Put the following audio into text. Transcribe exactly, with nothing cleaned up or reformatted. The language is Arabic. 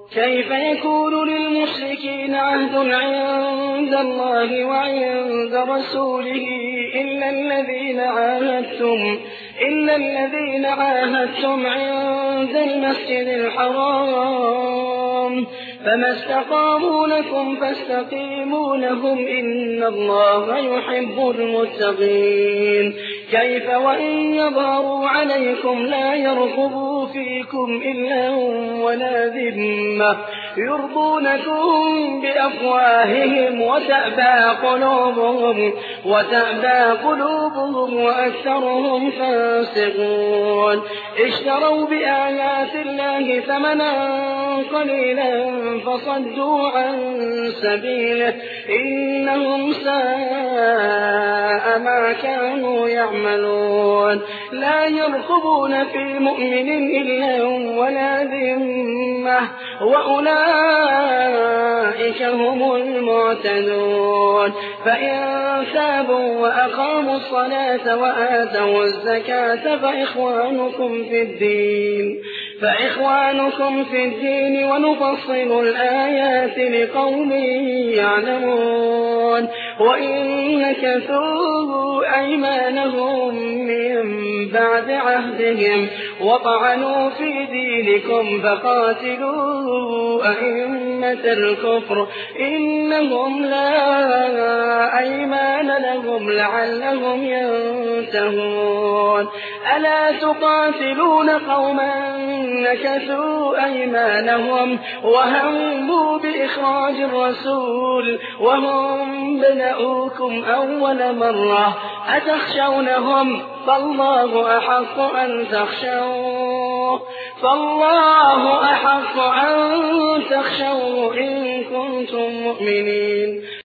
كيف يكون للمشركين عهد عند الله وعند رسوله إلا الذين عاهدتم إلا الذين عاهدتم عند المسجد الحرام فما استقاموا لكم فاستقيموا لهم إن الله يحب المتقين. كيف وإن يظهروا عليكم لا يرقبوا فيكم إلا ولا ذمة يرضونكم بأفواههم وتأبى قلوبهم وتأبى قلوبهم وأكثرهم فاسقون. اشتروا بآيات الله ثمنا قليلا فصدوا عن سبيله إنهم ساء ما كانوا يعملون. لا يرقبون في مؤمن إلا ولا ذمة وأولئك هم المعتدون. فإن تابوا وأقاموا الصلاة وآتوا الزكاة فإخوانكم في الدين فإخوانكم في الدين ونفصل الآيات لقوم يعلمون. وإن نكثوا أيمانهم من بعد عهدهم وطعنوا في دينكم فقاتلوا أئمة الكفر إنهم لا أيمان لهم لعلهم ينتهون. ألا تقاتلون قوما نكثوا أيمانهم وهموا بإخراج الرسول وهم بدأوكم أول مرة أتخشونهم فالله أحق أن تخشوه فالله أحق أن تخشوه إن كنتم مؤمنين.